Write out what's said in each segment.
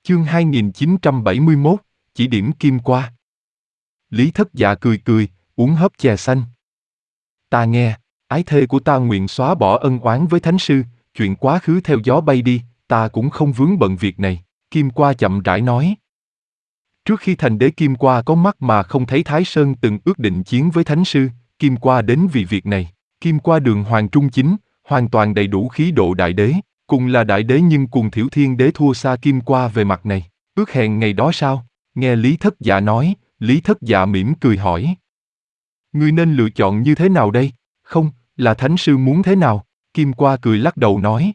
Chương 2971, chỉ điểm Kim Qua. Lý Thất Dạ cười cười, uống hớp chè xanh. Ta nghe, ái thê của ta nguyện xóa bỏ ân oán với Thánh Sư, chuyện quá khứ theo gió bay đi, ta cũng không vướng bận việc này, Kim Qua chậm rãi nói. Trước khi thành đế Kim Qua có mắt mà không thấy Thái Sơn từng ước định chiến với Thánh Sư, Kim Qua đến vì việc này. Kim Qua đường hoàng trung chính, hoàn toàn đầy đủ khí độ đại đế, cùng là đại đế nhưng cùng Thiểu Thiên Đế thua xa Kim Qua về mặt này. Ước hẹn ngày đó sao? Nghe Lý Thất Dạ nói, Lý Thất Dạ mỉm cười hỏi. Ngươi nên lựa chọn như thế nào đây? Không, là Thánh Sư muốn thế nào? Kim Qua cười lắc đầu nói.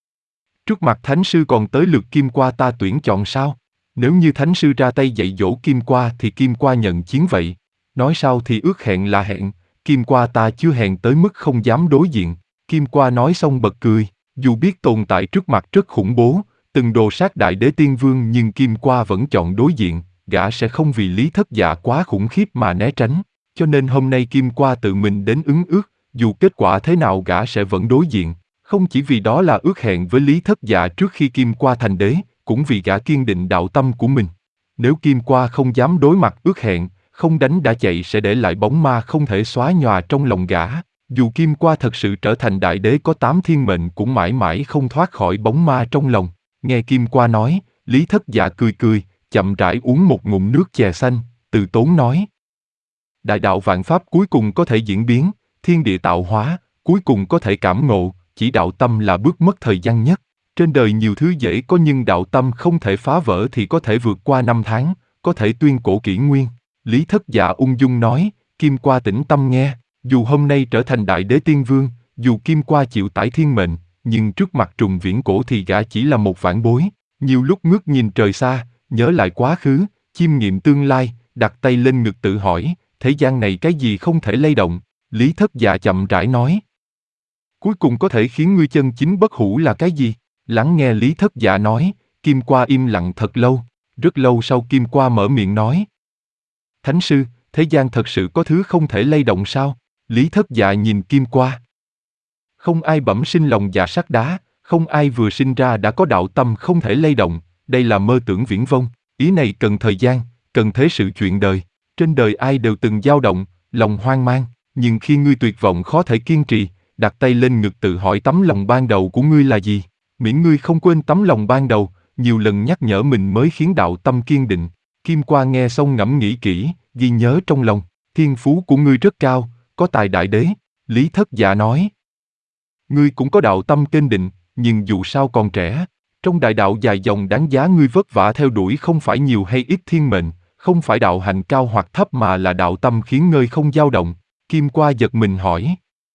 Trước mặt Thánh Sư còn tới lượt Kim Qua ta tuyển chọn sao? Nếu như Thánh Sư ra tay dạy dỗ Kim Qua thì Kim Qua nhận chiến vậy. Nói sao thì ước hẹn là hẹn, Kim Qua ta chưa hẹn tới mức không dám đối diện. Kim Qua nói xong bật cười, dù biết tồn tại trước mặt rất khủng bố, từng đồ sát đại đế tiên vương nhưng Kim Qua vẫn chọn đối diện, gã sẽ không vì Lý Thất Dạ quá khủng khiếp mà né tránh. Cho nên hôm nay Kim Qua tự mình đến ứng ước, dù kết quả thế nào gã sẽ vẫn đối diện. Không chỉ vì đó là ước hẹn với Lý Thất Dạ trước khi Kim Qua thành đế, cũng vì gã kiên định đạo tâm của mình. Nếu Kim Qua không dám đối mặt ước hẹn, không đánh đã chạy sẽ để lại bóng ma không thể xóa nhòa trong lòng gã. Dù Kim Qua thật sự trở thành đại đế có 8 thiên mệnh cũng mãi mãi không thoát khỏi bóng ma trong lòng. Nghe Kim Qua nói, Lý Thất Dạ cười cười, chậm rãi uống một ngụm nước chè xanh, từ tốn nói. Đại đạo vạn pháp cuối cùng có thể diễn biến, thiên địa tạo hóa, cuối cùng có thể cảm ngộ, chỉ đạo tâm là bước mất thời gian nhất. Trên đời nhiều thứ dễ có nhưng đạo tâm không thể phá vỡ thì có thể vượt qua năm tháng, có thể tuyên cổ kỷ nguyên. Lý Thất Dạ ung dung nói, Kim Qua tĩnh tâm nghe, dù hôm nay trở thành đại đế tiên vương, dù Kim Qua chịu tải thiên mệnh, nhưng trước mặt trùng viễn cổ thì gã chỉ là một vãn bối. Nhiều lúc ngước nhìn trời xa, nhớ lại quá khứ, chiêm nghiệm tương lai, đặt tay lên ngực tự hỏi, thế gian này cái gì không thể lay động? Lý Thất Dạ chậm rãi nói. Cuối cùng có thể khiến ngươi chân chính bất hủ là cái gì? Lắng nghe Lý Thất Dạ nói, Kim Qua im lặng thật lâu, rất lâu sau Kim Qua mở miệng nói. Thánh Sư, thế gian thật sự có thứ không thể lay động sao? Lý Thất Dạ nhìn Kim Qua. Không ai bẩm sinh lòng dạ sắt đá, không ai vừa sinh ra đã có đạo tâm không thể lay động, đây là mơ tưởng viển vông, ý này cần thời gian, cần thế sự chuyện đời. Trên đời ai đều từng dao động, lòng hoang mang, nhưng khi ngươi tuyệt vọng khó thể kiên trì, đặt tay lên ngực tự hỏi tấm lòng ban đầu của ngươi là gì? Miễn ngươi không quên tấm lòng ban đầu, nhiều lần nhắc nhở mình mới khiến đạo tâm kiên định. Kim Qua nghe xong ngẫm nghĩ kỹ, ghi nhớ trong lòng, thiên phú của ngươi rất cao, có tài đại đế. Lý Thất Dạ nói. Ngươi cũng có đạo tâm kiên định, nhưng dù sao còn trẻ, trong đại đạo dài dòng đáng giá ngươi vất vả theo đuổi không phải nhiều hay ít thiên mệnh, không phải đạo hạnh cao hoặc thấp mà là đạo tâm khiến ngươi không dao động. Kim Qua giật mình hỏi.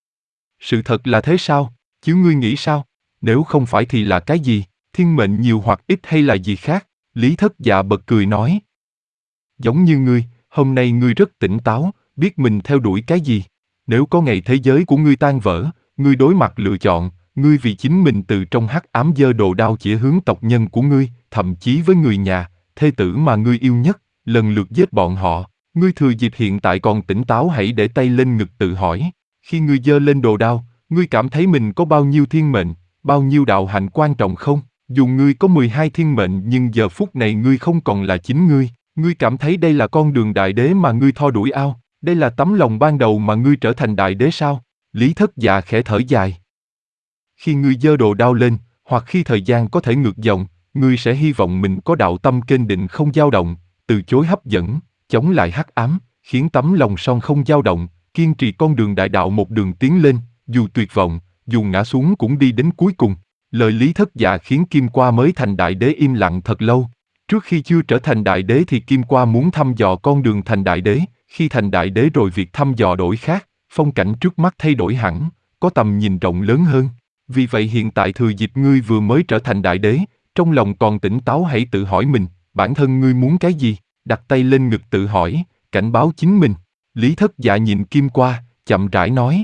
Sự thật là thế sao? Chứ ngươi nghĩ sao? Nếu không phải thì là cái gì? Thiên mệnh nhiều hoặc ít hay là gì khác? Lý Thất Dạ bật cười nói. Giống như ngươi, hôm nay ngươi rất tỉnh táo, biết mình theo đuổi cái gì. Nếu có ngày thế giới của ngươi tan vỡ, ngươi đối mặt lựa chọn, ngươi vì chính mình từ trong hắc ám giơ đồ đao chỉ hướng tộc nhân của ngươi, thậm chí với người nhà, thê tử mà ngươi yêu nhất, lần lượt giết bọn họ. Ngươi thừa dịp hiện tại còn tỉnh táo hãy để tay lên ngực tự hỏi. Khi ngươi giơ lên đồ đao, ngươi cảm thấy mình có bao nhiêu thiên mệnh, bao nhiêu đạo hạnh quan trọng không? Dù ngươi có 12 thiên mệnh nhưng giờ phút này ngươi không còn là chính ngươi. Ngươi cảm thấy đây là con đường đại đế mà ngươi theo đuổi ao? Đây là tấm lòng ban đầu mà ngươi trở thành đại đế sao? Lý Thất Dạ khẽ thở dài. Khi ngươi giơ đồ đao lên, hoặc khi thời gian có thể ngược dòng, ngươi sẽ hy vọng mình có đạo tâm kiên định không dao động, từ chối hấp dẫn, chống lại hắc ám, khiến tấm lòng son không dao động, kiên trì con đường đại đạo một đường tiến lên, dù tuyệt vọng, dù ngã xuống cũng đi đến cuối cùng. Lời Lý Thất Dạ khiến Kim Qua mới thành đại đế im lặng thật lâu. Trước khi chưa trở thành đại đế thì Kim Qua muốn thăm dò con đường thành đại đế, khi thành đại đế rồi việc thăm dò đổi khác, phong cảnh trước mắt thay đổi hẳn, có tầm nhìn rộng lớn hơn. Vì vậy hiện tại thừa dịp ngươi vừa mới trở thành đại đế, trong lòng còn tỉnh táo hãy tự hỏi mình, bản thân ngươi muốn cái gì, đặt tay lên ngực tự hỏi, cảnh báo chính mình. Lý Thất Dạ nhìn Kim Qua, chậm rãi nói.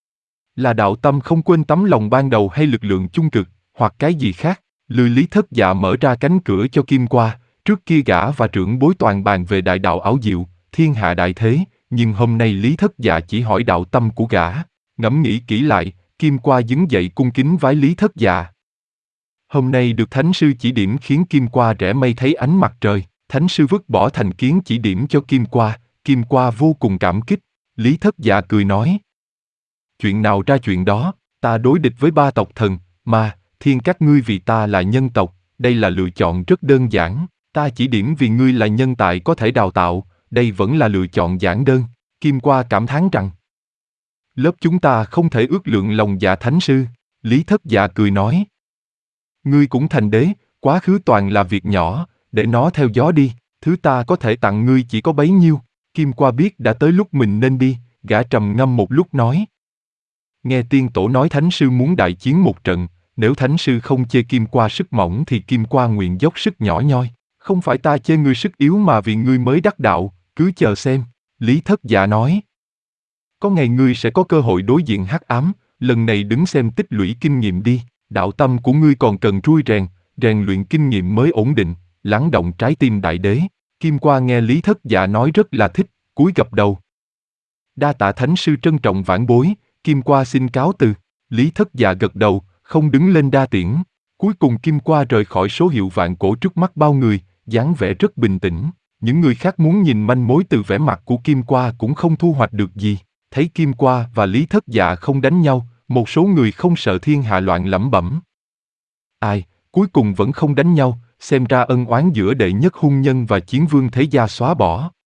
Là đạo tâm không quên tấm lòng ban đầu hay lực lượng chung cực, hoặc cái gì khác? Lý Thất Dạ mở ra cánh cửa cho Kim Qua, trước kia gã và trưởng bối toàn bàn về đại đạo ảo diệu, thiên hạ đại thế, nhưng hôm nay Lý Thất Dạ chỉ hỏi đạo tâm của gã. Ngẫm nghĩ kỹ lại, Kim Qua đứng dậy cung kính vái Lý Thất Dạ. Hôm nay được Thánh sư chỉ điểm khiến Kim Qua rẽ mây thấy ánh mặt trời. Thánh sư vứt bỏ thành kiến chỉ điểm cho Kim Qua vô cùng cảm kích. Lý Thất Dạ cười nói. Chuyện nào ra chuyện đó, ta đối địch với 3 tộc thần, mà, thiên các ngươi vì ta là nhân tộc, đây là lựa chọn rất đơn giản, ta chỉ điểm vì ngươi là nhân tài có thể đào tạo, đây vẫn là lựa chọn giản đơn. Kim Qua cảm thán rằng. Lớp chúng ta không thể ước lượng lòng dạ Thánh sư. Lý Thất Dạ cười nói. Ngươi cũng thành đế, quá khứ toàn là việc nhỏ, để nó theo gió đi, thứ ta có thể tặng ngươi chỉ có bấy nhiêu. Kim Qua biết đã tới lúc mình nên đi, gã trầm ngâm một lúc nói. Nghe tiên tổ nói Thánh sư muốn đại chiến một trận, nếu Thánh sư không chê Kim Qua sức mỏng thì Kim Qua nguyện dốc sức nhỏ nhoi. Không phải ta chê ngươi sức yếu mà vì ngươi mới đắc đạo, cứ chờ xem. Lý Thất Dạ nói. Có ngày ngươi sẽ có cơ hội đối diện hắc ám, lần này đứng xem tích lũy kinh nghiệm đi. Đạo tâm của ngươi còn cần trui rèn luyện kinh nghiệm mới ổn định, lắng động trái tim đại đế. Kim Qua nghe Lý Thất Dạ nói rất là thích, cúi gập đầu. Đa tạ Thánh sư trân trọng vãn bối, Kim Qua xin cáo từ. Lý Thất Dạ gật đầu, không đứng lên đa tiễn. Cuối cùng Kim Qua rời khỏi số hiệu vạn cổ trước mắt bao người, dáng vẻ rất bình tĩnh. Những người khác muốn nhìn manh mối từ vẻ mặt của Kim Qua cũng không thu hoạch được gì. Thấy Kim Qua và Lý Thất Dạ không đánh nhau, một số người không sợ thiên hạ loạn lẩm bẩm. Ai, cuối cùng vẫn không đánh nhau, xem ra ân oán giữa đệ nhất hung nhân và chiến vương thế gia xóa bỏ.